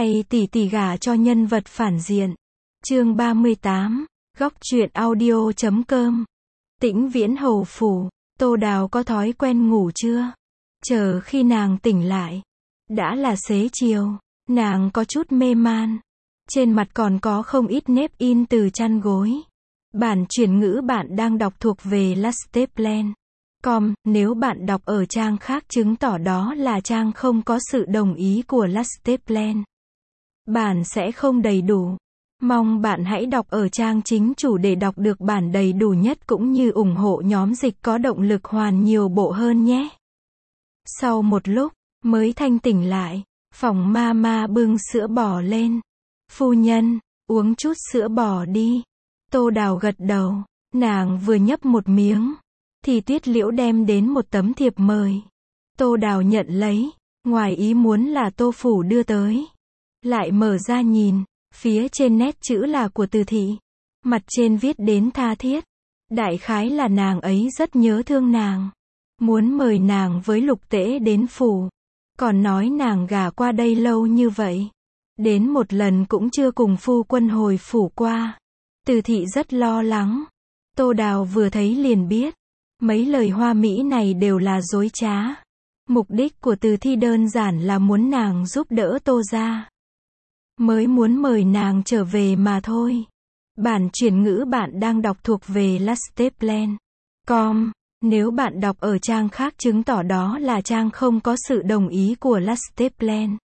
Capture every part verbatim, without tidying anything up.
Hay tỷ tỷ gả cho nhân vật phản diện. Chương ba mươi tám, góc truyện audio chấm com. Tĩnh Viễn Hầu phủ, Tô Đào có thói quen ngủ chưa? Chờ khi nàng tỉnh lại, đã là xế chiều, nàng có chút mê man. Trên mặt còn có không ít nếp in từ chăn gối. Bản chuyển ngữ bạn đang đọc thuộc về lasteplan chấm com, nếu bạn đọc ở trang khác chứng tỏ đó là trang không có sự đồng ý của Lasteplan. Bản sẽ không đầy đủ. Mong bạn hãy đọc ở trang chính chủ để đọc được bản đầy đủ nhất cũng như ủng hộ nhóm dịch có động lực hoàn nhiều bộ hơn nhé. Sau một lúc, mới thanh tỉnh lại, phòng mama bưng sữa bò lên. Phu nhân, uống chút sữa bò đi. Tô Đào gật đầu, nàng vừa nhấp một miếng, thì Tuyết Liễu đem đến một tấm thiệp mời. Tô Đào nhận lấy, ngoài ý muốn là Tô Phủ đưa tới. Lại mở ra nhìn, phía trên nét chữ là của Từ Thị. Mặt trên viết đến tha thiết. Đại khái là nàng ấy rất nhớ thương nàng. Muốn mời nàng với Lục Tễ đến phủ. Còn nói nàng gả qua đây lâu như vậy. Đến một lần cũng chưa cùng phu quân hồi phủ qua. Từ Thị rất lo lắng. Tô Đào vừa thấy liền biết. Mấy lời hoa mỹ này đều là dối trá. Mục đích của Từ Thị đơn giản là muốn nàng giúp đỡ Tô gia. Mới muốn mời nàng trở về mà thôi. Bản chuyển ngữ bạn đang đọc thuộc về lasteplan chấm com. Nếu bạn đọc ở trang khác chứng tỏ đó là trang không có sự đồng ý của Lasteplan.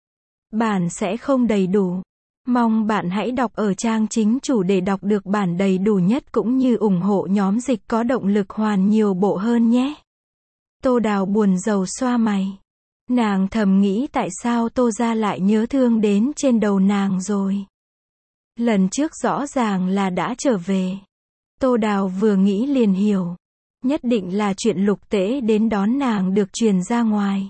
Bản sẽ không đầy đủ. Mong bạn hãy đọc ở trang chính chủ để đọc được bản đầy đủ nhất cũng như ủng hộ nhóm dịch có động lực hoàn nhiều bộ hơn nhé. Tô Đào buồn rầu xoa mày. Nàng thầm nghĩ tại sao Tô gia lại nhớ thương đến trên đầu nàng rồi. Lần trước rõ ràng là đã trở về. Tô Đào vừa nghĩ liền hiểu. Nhất định là chuyện Lục Tễ đến đón nàng được truyền ra ngoài.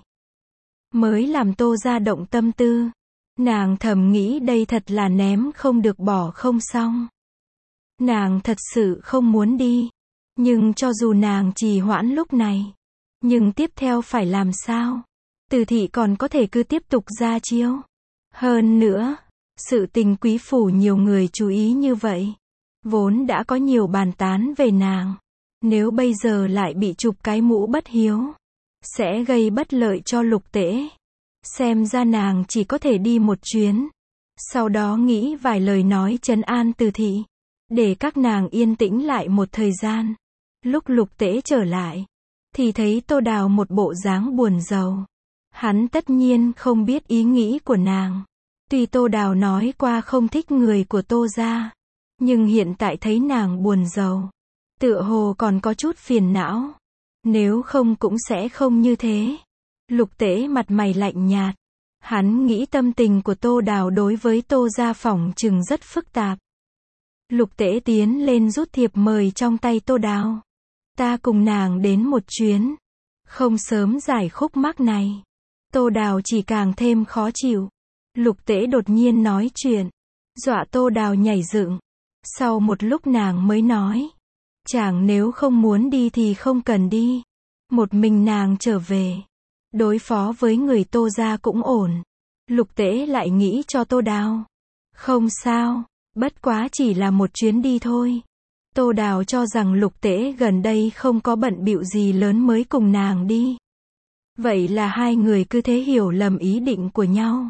Mới làm Tô gia động tâm tư. Nàng thầm nghĩ đây thật là ném không được bỏ không xong. Nàng thật sự không muốn đi. Nhưng cho dù nàng trì hoãn lúc này. Nhưng tiếp theo phải làm sao? Từ Thị còn có thể cứ tiếp tục ra chiêu. Hơn nữa, sự tình quý phủ nhiều người chú ý như vậy. Vốn đã có nhiều bàn tán về nàng. Nếu bây giờ lại bị chụp cái mũ bất hiếu. Sẽ gây bất lợi cho Lục Tễ. Xem ra nàng chỉ có thể đi một chuyến. Sau đó nghĩ vài lời nói trấn an Từ Thị. Để các nàng yên tĩnh lại một thời gian. Lúc Lục Tễ trở lại. Thì thấy Tô Đào một bộ dáng buồn rầu. Hắn tất nhiên không biết ý nghĩ của nàng. Tuy Tô Đào nói qua không thích người của Tô gia. Nhưng hiện tại thấy nàng buồn rầu. Tựa hồ còn có chút phiền não. Nếu không cũng sẽ không như thế. Lục Tễ mặt mày lạnh nhạt. Hắn nghĩ tâm tình của Tô Đào đối với Tô gia phỏng chừng rất phức tạp. Lục Tễ tiến lên rút thiệp mời trong tay Tô Đào. Ta cùng nàng đến một chuyến. Không sớm giải khúc mắc này. Tô Đào chỉ càng thêm khó chịu. Lục Tễ đột nhiên nói chuyện. Dọa Tô Đào nhảy dựng. Sau một lúc nàng mới nói. Chàng nếu không muốn đi thì không cần đi. Một mình nàng trở về. Đối phó với người Tô gia cũng ổn. Lục Tễ lại nghĩ cho Tô Đào. Không sao, bất quá chỉ là một chuyến đi thôi. Tô Đào cho rằng Lục Tễ gần đây không có bận bịu gì lớn mới cùng nàng đi. Vậy là hai người cứ thế hiểu lầm ý định của nhau.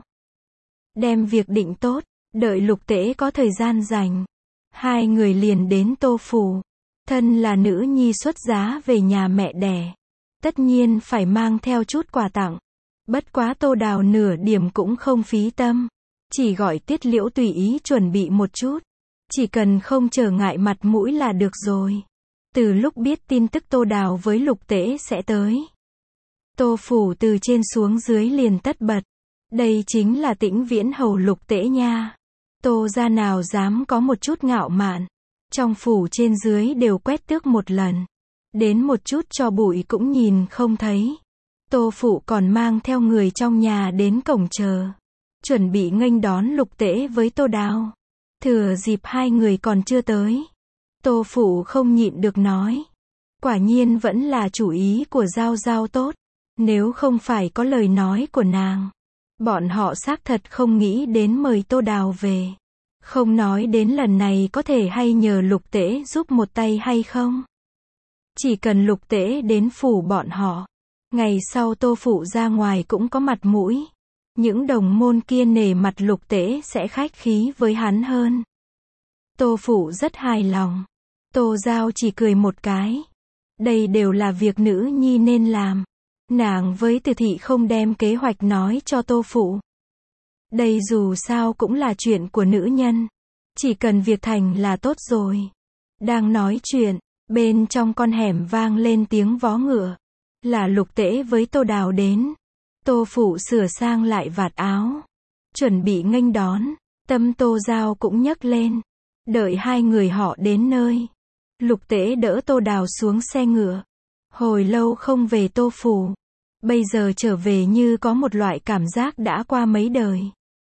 Đem việc định tốt, đợi Lục Tễ có thời gian rảnh. Hai người liền đến Tô phủ. Thân là nữ nhi xuất giá về nhà mẹ đẻ. Tất nhiên phải mang theo chút quà tặng. Bất quá Tô Đào nửa điểm cũng không phí tâm. Chỉ gọi Tuyết Liễu tùy ý chuẩn bị một chút. Chỉ cần không trở ngại mặt mũi là được rồi. Từ lúc biết tin tức Tô Đào với Lục Tễ sẽ tới. Tô phủ từ trên xuống dưới liền tất bật. Đây chính là Tĩnh Viễn Hầu Lục Tễ nha. Tô gia nào dám có một chút ngạo mạn. Trong phủ trên dưới đều quét tước một lần. Đến một chút cho bụi cũng nhìn không thấy. Tô phủ còn mang theo người trong nhà đến cổng chờ. Chuẩn bị nghênh đón Lục Tễ với Tô Đào. Thừa dịp hai người còn chưa tới. Tô phủ không nhịn được nói. Quả nhiên vẫn là chủ ý của Giao Giao tốt. Nếu không phải có lời nói của nàng. Bọn họ xác thật không nghĩ đến mời Tô Đào về. Không nói đến lần này có thể hay nhờ Lục Tễ giúp một tay hay không. Chỉ cần Lục Tễ đến phủ bọn họ. Ngày sau Tô Phụ ra ngoài cũng có mặt mũi. Những đồng môn kia nể mặt Lục Tễ sẽ khách khí với hắn hơn. Tô Phụ rất hài lòng. Tô Giao chỉ cười một cái. Đây đều là việc nữ nhi nên làm. Nàng với Từ Thị không đem kế hoạch nói cho Tô Phụ. Đây dù sao cũng là chuyện của nữ nhân. Chỉ cần việc thành là tốt rồi. Đang nói chuyện, bên trong con hẻm vang lên tiếng vó ngựa. Là Lục Tễ với Tô Đào đến. Tô Phụ sửa sang lại vạt áo. Chuẩn bị nghênh đón. Tâm Tô Giao cũng nhấc lên. Đợi hai người họ đến nơi. Lục Tễ đỡ Tô Đào xuống xe ngựa. Hồi lâu không về Tô Phủ. Bây giờ trở về như có một loại cảm giác đã qua mấy đời.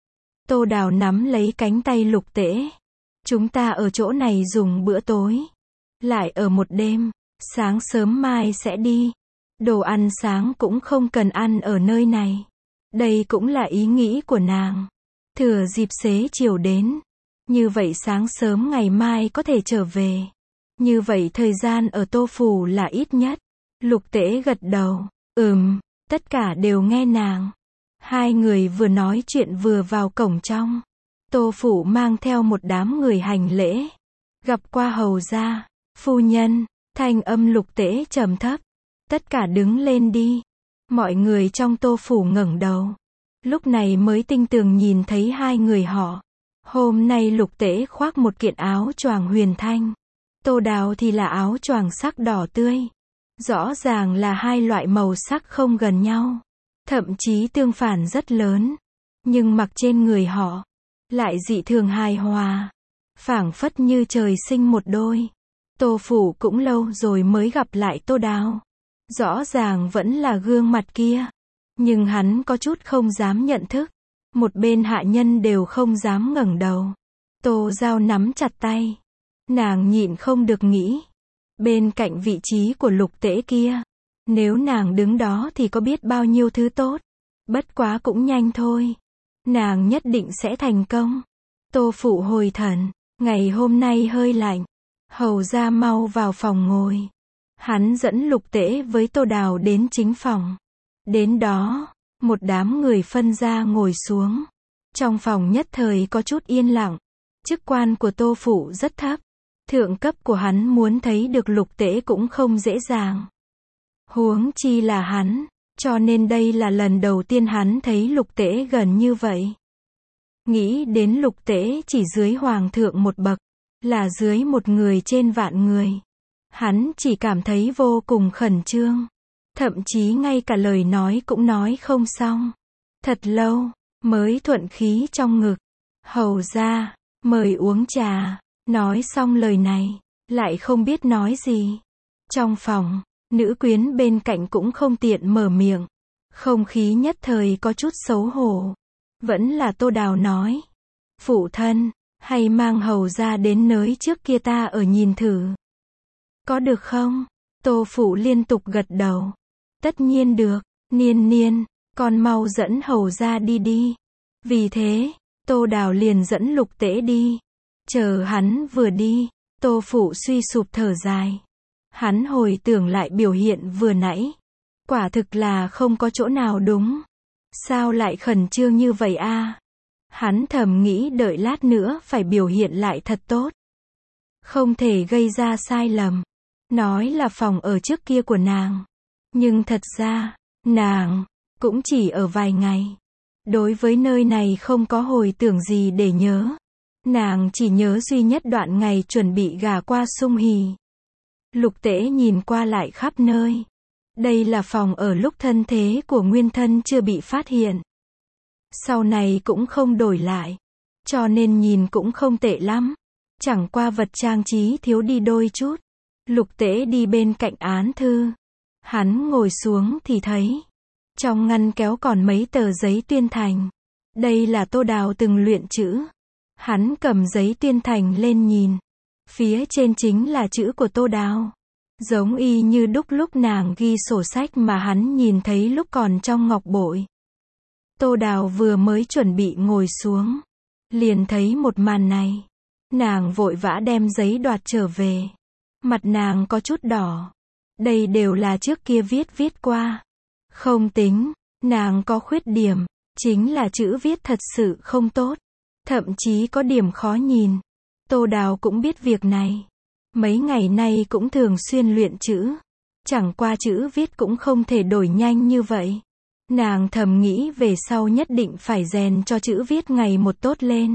Tô Đào nắm lấy cánh tay Lục Tễ. Chúng ta ở chỗ này dùng bữa tối. Lại ở một đêm. Sáng sớm mai sẽ đi. Đồ ăn sáng cũng không cần ăn ở nơi này. Đây cũng là ý nghĩ của nàng. Thừa dịp xế chiều đến. Như vậy sáng sớm ngày mai có thể trở về. Như vậy thời gian ở Tô Phủ là ít nhất. Lục Tễ gật đầu. Ừm, tất cả đều nghe nàng. Hai người vừa nói chuyện vừa vào cổng trong. Tô Phủ mang theo một đám người hành lễ. Gặp qua hầu gia, phu nhân, thanh âm Lục Tễ trầm thấp. Tất cả đứng lên đi. Mọi người trong Tô Phủ ngẩng đầu. Lúc này mới tinh tường nhìn thấy hai người họ. Hôm nay Lục Tễ khoác một kiện áo choàng huyền thanh. Tô Đào thì là áo choàng sắc đỏ tươi. Rõ ràng là hai loại màu sắc không gần nhau. Thậm chí tương phản rất lớn. Nhưng mặc trên người họ. Lại dị thường hài hòa. Phảng phất như trời sinh một đôi. Tô Phủ cũng lâu rồi mới gặp lại Tô Đào. Rõ ràng vẫn là gương mặt kia. Nhưng hắn có chút không dám nhận thức. Một bên hạ nhân đều không dám ngẩng đầu. Tô Giao nắm chặt tay. Nàng nhịn không được nghĩ. Bên cạnh vị trí của Lục Tễ kia. Nếu nàng đứng đó thì có biết bao nhiêu thứ tốt. Bất quá cũng nhanh thôi. Nàng nhất định sẽ thành công. Tô Phụ hồi thần. Ngày hôm nay hơi lạnh. Hầu ra mau vào phòng ngồi. Hắn dẫn Lục Tễ với Tô Đào đến chính phòng. Đến đó, một đám người phân ra ngồi xuống. Trong phòng nhất thời có chút yên lặng. Chức quan của Tô Phụ rất thấp. Thượng cấp của hắn muốn thấy được Lục Tễ cũng không dễ dàng. Huống chi là hắn, cho nên đây là lần đầu tiên hắn thấy Lục Tễ gần như vậy. Nghĩ đến Lục Tễ chỉ dưới hoàng thượng một bậc, là dưới một người trên vạn người. Hắn chỉ cảm thấy vô cùng khẩn trương. Thậm chí ngay cả lời nói cũng nói không xong. Thật lâu, mới thuận khí trong ngực. Hầu ra, mời uống trà. Nói xong lời này, lại không biết nói gì. Trong phòng, nữ quyến bên cạnh cũng không tiện mở miệng. Không khí nhất thời có chút xấu hổ. Vẫn là Tô Đào nói. Phụ thân, hay mang hầu ra đến nơi trước kia ta ở nhìn thử. Có được không? Tô Phụ liên tục gật đầu. Tất nhiên được, Niên Niên, con mau dẫn hầu ra đi đi. Vì thế, Tô Đào liền dẫn Lục Tễ đi. Chờ hắn vừa đi, Tô Phụ suy sụp thở dài. Hắn hồi tưởng lại biểu hiện vừa nãy. Quả thực là không có chỗ nào đúng. Sao lại khẩn trương như vậy a? Hắn thầm nghĩ đợi lát nữa phải biểu hiện lại thật tốt. Không thể gây ra sai lầm. Nói là phòng ở trước kia của nàng. Nhưng thật ra, nàng, cũng chỉ ở vài ngày. Đối với nơi này không có hồi tưởng gì để nhớ. Nàng chỉ nhớ duy nhất đoạn ngày chuẩn bị gả qua Sung Hì. Lục Tễ nhìn qua lại khắp nơi. Đây là phòng ở lúc thân thế của nguyên thân chưa bị phát hiện. Sau này cũng không đổi lại. Cho nên nhìn cũng không tệ lắm. Chẳng qua vật trang trí thiếu đi đôi chút. Lục Tễ đi bên cạnh án thư. Hắn ngồi xuống thì thấy. Trong ngăn kéo còn mấy tờ giấy tuyên thành. Đây là Tô Đào từng luyện chữ. Hắn cầm giấy tuyên thành lên nhìn. Phía trên chính là chữ của Tô Đào. Giống y như đúc lúc nàng ghi sổ sách mà hắn nhìn thấy lúc còn trong ngọc bội. Tô Đào vừa mới chuẩn bị ngồi xuống, liền thấy một màn này. Nàng vội vã đem giấy đoạt trở về. Mặt nàng có chút đỏ. Đây đều là trước kia viết viết qua. Không tính, nàng có khuyết điểm, chính là chữ viết thật sự không tốt. Thậm chí có điểm khó nhìn. Tô Đào cũng biết việc này. Mấy ngày nay cũng thường xuyên luyện chữ. Chẳng qua chữ viết cũng không thể đổi nhanh như vậy. Nàng thầm nghĩ về sau nhất định phải rèn cho chữ viết ngày một tốt lên.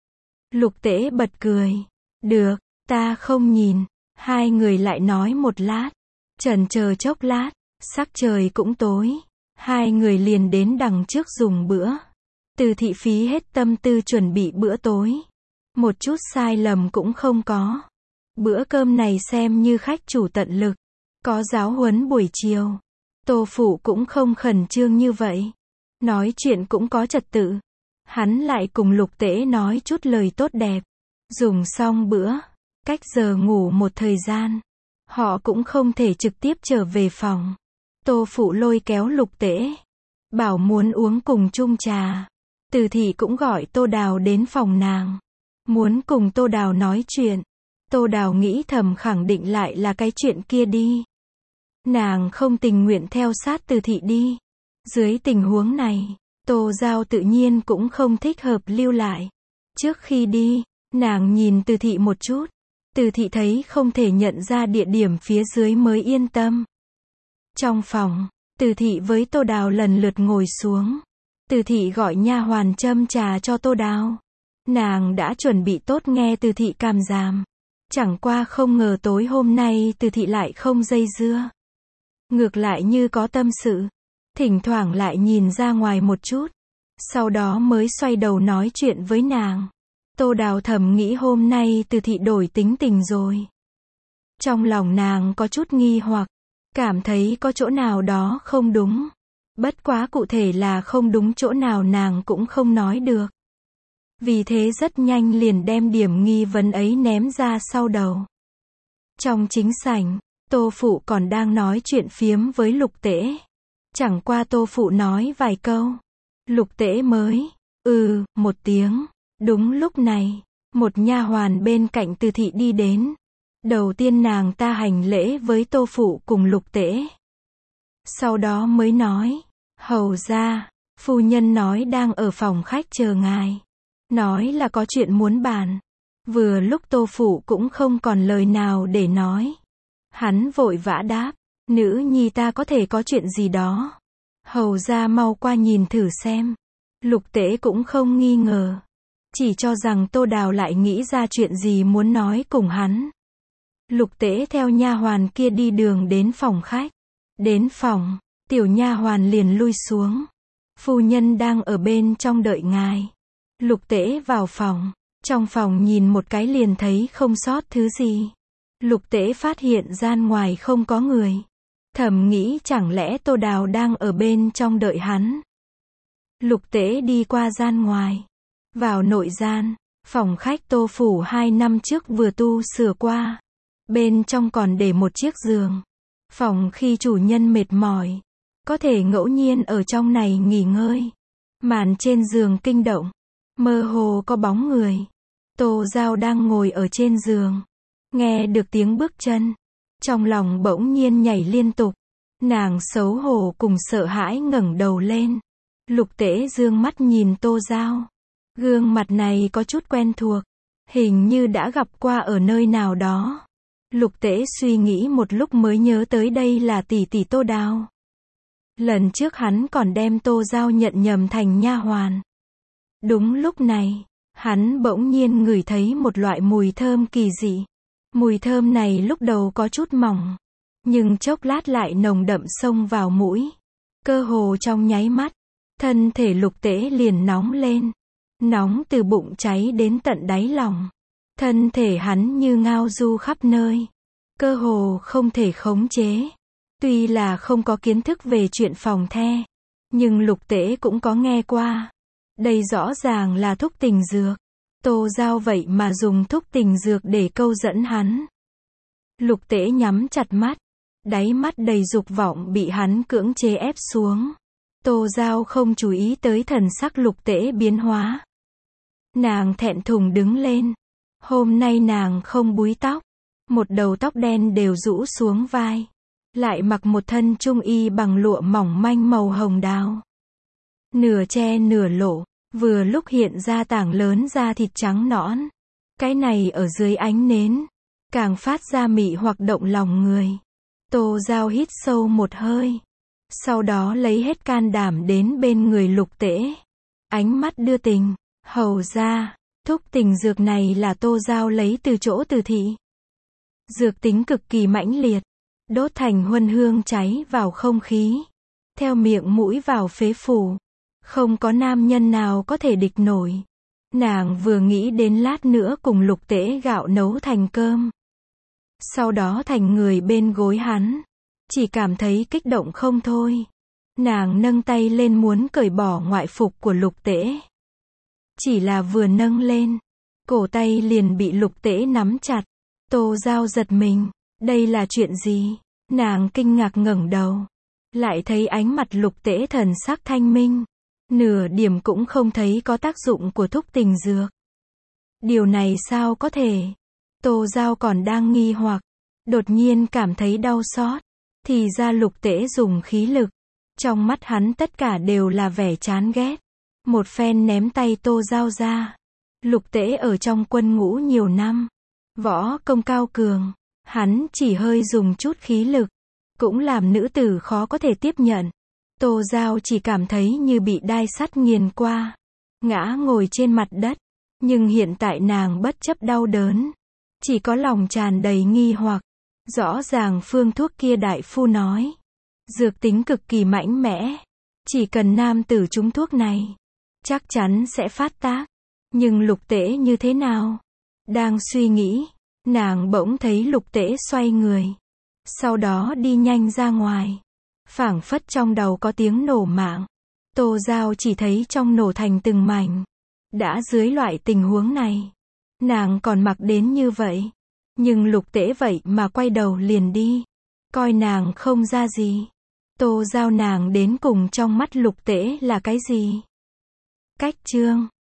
Lục Tễ bật cười. Được, ta không nhìn. Hai người lại nói một lát. Chần chờ chốc lát, sắc trời cũng tối. Hai người liền đến đằng trước dùng bữa. Từ thị phí hết tâm tư chuẩn bị bữa tối. Một chút sai lầm cũng không có. Bữa cơm này xem như khách chủ tận lực. Có giáo huấn buổi chiều. Tô Phụ cũng không khẩn trương như vậy. Nói chuyện cũng có trật tự. Hắn lại cùng Lục Tễ nói chút lời tốt đẹp. Dùng xong bữa. Cách giờ ngủ một thời gian. Họ cũng không thể trực tiếp trở về phòng. Tô Phụ lôi kéo Lục Tễ. Bảo muốn uống cùng chung trà. Từ thị cũng gọi Tô Đào đến phòng nàng. Muốn cùng Tô Đào nói chuyện. Tô Đào nghĩ thầm khẳng định lại là cái chuyện kia đi. Nàng không tình nguyện theo sát Từ thị đi. Dưới tình huống này, Tô Giao tự nhiên cũng không thích hợp lưu lại. Trước khi đi, nàng nhìn Từ thị một chút. Từ thị thấy không thể nhận ra địa điểm phía dưới mới yên tâm. Trong phòng, Từ thị với Tô Đào lần lượt ngồi xuống. Từ thị gọi nha hoàn châm trà cho Tô Đào. Nàng đã chuẩn bị tốt nghe Từ thị cảm giảm. Chẳng qua không ngờ tối hôm nay Từ thị lại không dây dưa. Ngược lại như có tâm sự. Thỉnh thoảng lại nhìn ra ngoài một chút. Sau đó mới xoay đầu nói chuyện với nàng. Tô Đào thầm nghĩ hôm nay Từ thị đổi tính tình rồi. Trong lòng nàng có chút nghi hoặc. Cảm thấy có chỗ nào đó không đúng. Bất quá cụ thể là không đúng chỗ nào nàng cũng không nói được. Vì thế rất nhanh liền đem điểm nghi vấn ấy ném ra sau đầu. Trong chính sảnh, Tô Phụ còn đang nói chuyện phiếm với Lục Tễ. Chẳng qua Tô Phụ nói vài câu. Lục Tễ mới, ừ, một tiếng. Đúng lúc này, một nha hoàn bên cạnh Từ thị đi đến. Đầu tiên nàng ta hành lễ với Tô Phụ cùng Lục Tễ. Sau đó mới nói, hầu ra, phu nhân nói đang ở phòng khách chờ ngài. Nói là có chuyện muốn bàn. Vừa lúc Tô Phụ cũng không còn lời nào để nói. Hắn vội vã đáp, nữ nhi ta có thể có chuyện gì đó. Hầu ra mau qua nhìn thử xem. Lục Tễ cũng không nghi ngờ. Chỉ cho rằng Tô Đào lại nghĩ ra chuyện gì muốn nói cùng hắn. Lục Tễ theo nha hoàn kia đi đường đến phòng khách. Đến phòng, tiểu nha hoàn liền lui xuống. Phu nhân đang ở bên trong đợi ngài. Lục Tễ vào phòng. Trong phòng nhìn một cái liền thấy không sót thứ gì. Lục Tễ phát hiện gian ngoài không có người. Thầm nghĩ chẳng lẽ Tô Đào đang ở bên trong đợi hắn. Lục Tễ đi qua gian ngoài. Vào nội gian, phòng khách Tô Phủ hai năm trước vừa tu sửa qua. Bên trong còn để một chiếc giường. Phòng khi chủ nhân mệt mỏi, có thể ngẫu nhiên ở trong này nghỉ ngơi. Màn trên giường kinh động. Mơ hồ có bóng người. Tô Giao đang ngồi ở trên giường. Nghe được tiếng bước chân. Trong lòng bỗng nhiên nhảy liên tục. Nàng xấu hổ cùng sợ hãi ngẩng đầu lên. Lục Tễ dương mắt nhìn Tô Giao. Gương mặt này có chút quen thuộc. Hình như đã gặp qua ở nơi nào đó. Lục Tễ suy nghĩ một lúc mới nhớ tới đây là tỷ tỷ Tô Đào. Lần trước hắn còn đem Tô Giao nhận nhầm thành nha hoàn. Đúng lúc này, hắn bỗng nhiên ngửi thấy một loại mùi thơm kỳ dị. Mùi thơm này lúc đầu có chút mỏng, nhưng chốc lát lại nồng đậm xông vào mũi. Cơ hồ trong nháy mắt, thân thể Lục Tễ liền nóng lên. Nóng từ bụng cháy đến tận đáy lòng. Thân thể hắn như ngao du khắp nơi. Cơ hồ không thể khống chế. Tuy là không có kiến thức về chuyện phòng the, nhưng Lục Tễ cũng có nghe qua. Đây rõ ràng là thuốc tình dược. Tô Giao vậy mà dùng thuốc tình dược để câu dẫn hắn. Lục Tễ nhắm chặt mắt. Đáy mắt đầy dục vọng bị hắn cưỡng chế ép xuống. Tô Giao không chú ý tới thần sắc Lục Tễ biến hóa. Nàng thẹn thùng đứng lên. Hôm nay nàng không búi tóc. Một đầu tóc đen đều rũ xuống vai. Lại mặc một thân trung y bằng lụa mỏng manh màu hồng đào. Nửa che nửa lộ, vừa lúc hiện ra tảng lớn da thịt trắng nõn. Cái này ở dưới ánh nến, càng phát ra mị hoặc động lòng người. Tô Giao hít sâu một hơi. Sau đó lấy hết can đảm đến bên người Lục Tễ. Ánh mắt đưa tình, hầu ra, thúc tình dược này là Tô Giao lấy từ chỗ Từ thị. Dược tính cực kỳ mãnh liệt, đốt thành huân hương cháy vào không khí. Theo miệng mũi vào phế phủ. Không có nam nhân nào có thể địch nổi. Nàng vừa nghĩ đến lát nữa cùng Lục Tễ gạo nấu thành cơm. Sau đó thành người bên gối hắn. Chỉ cảm thấy kích động không thôi. Nàng nâng tay lên muốn cởi bỏ ngoại phục của Lục Tễ. Chỉ là vừa nâng lên, cổ tay liền bị Lục Tễ nắm chặt. Tô Giao giật mình. Đây là chuyện gì? Nàng kinh ngạc ngẩng đầu. Lại thấy ánh mặt Lục Tễ thần sắc thanh minh. Nửa điểm cũng không thấy có tác dụng của thúc tình dược. Điều này sao có thể? Tô Giao còn đang nghi hoặc. Đột nhiên cảm thấy đau xót. Thì ra Lục Tễ dùng khí lực. Trong mắt hắn tất cả đều là vẻ chán ghét. Một phen ném tay Tô Giao ra. Lục Tễ ở trong quân ngũ nhiều năm. Võ công cao cường. Hắn chỉ hơi dùng chút khí lực. Cũng làm nữ tử khó có thể tiếp nhận. Tô Giao chỉ cảm thấy như bị đai sắt nghiền qua. Ngã ngồi trên mặt đất. Nhưng hiện tại nàng bất chấp đau đớn. Chỉ có lòng tràn đầy nghi hoặc. Rõ ràng phương thuốc kia đại phu nói. Dược tính cực kỳ mãnh mẽ. Chỉ cần nam tử trúng thuốc này. Chắc chắn sẽ phát tác. Nhưng Lục Tễ như thế nào? Đang suy nghĩ. Nàng bỗng thấy Lục Tễ xoay người. Sau đó đi nhanh ra ngoài. Phảng phất trong đầu có tiếng nổ mạng. Tô Giao chỉ thấy trong nổ thành từng mảnh. Đã dưới loại tình huống này. Nàng còn mặc đến như vậy. Nhưng Lục Tễ vậy mà quay đầu liền đi. Coi nàng không ra gì. Tô Giao nàng đến cùng trong mắt Lục Tễ là cái gì? Cách chương